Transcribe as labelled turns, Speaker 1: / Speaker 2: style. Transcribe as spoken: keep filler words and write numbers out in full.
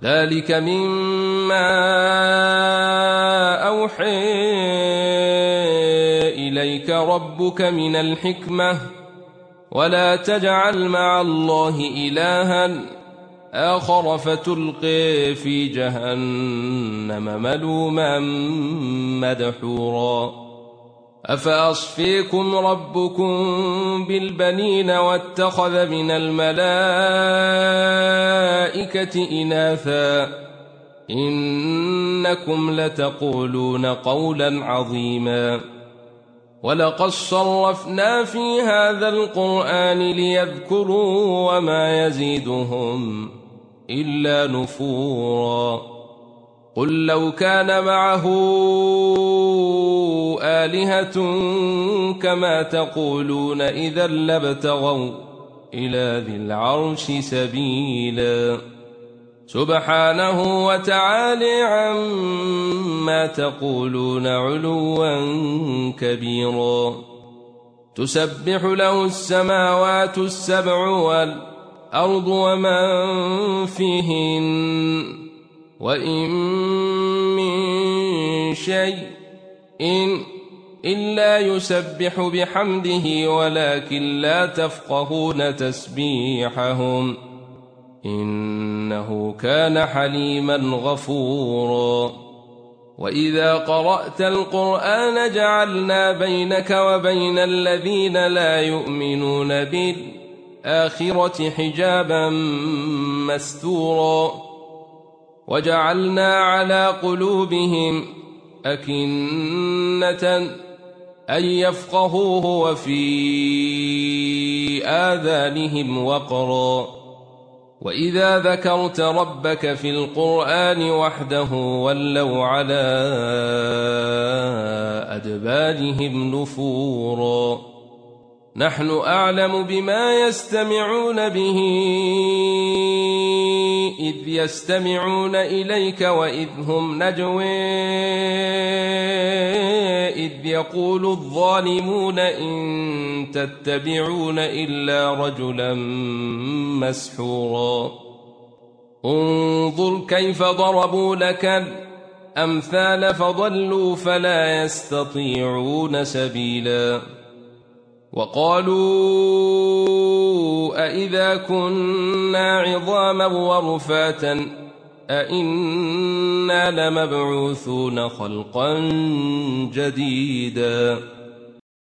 Speaker 1: ذلك مما أوحي إليك ربك من الحكمة ولا تجعل مع الله إلها آخر فتلقي في جهنم ملوما مدحورا أفأصفيكم ربكم بالبنين واتخذ من الملائكة إناثا إنكم لتقولون قولا عظيما ولقد صرفنا في هذا القرآن ليذكروا وما يزيدهم إلا نفورا قل لو كان معه آلهة كما تقولون إذا لابتغوا إلى ذي العرش سبيلا سبحانه وتعالى عما تقولون علوا كبيرا تسبح له السماوات السبع والأرض ومن فيهن وإن من شيء إن إلا يسبح بحمده ولكن لا تفقهون تسبيحهم إنه كان حليما غفورا وإذا قرأت القرآن جعلنا بينك وبين الذين لا يؤمنون بالآخرة حجابا مستورا وجعلنا على قلوبهم أكنة أن يفقهوه وفي آذانهم وقرا وإذا ذكرت ربك في القرآن وحده ولوا على أدبارهم نفورا نحن أعلم بما يستمعون به إذ يستمعون إليك وإذ هم نجوى إذ يقول الظالمون إن تتبعون إلا رجلا مسحورا انظر كيف ضربوا لك الأمثال فضلوا فلا يستطيعون سبيلا وقالوا أئذا كنا عظاما ورفاتا أئنا لمبعوثون خلقا جديدا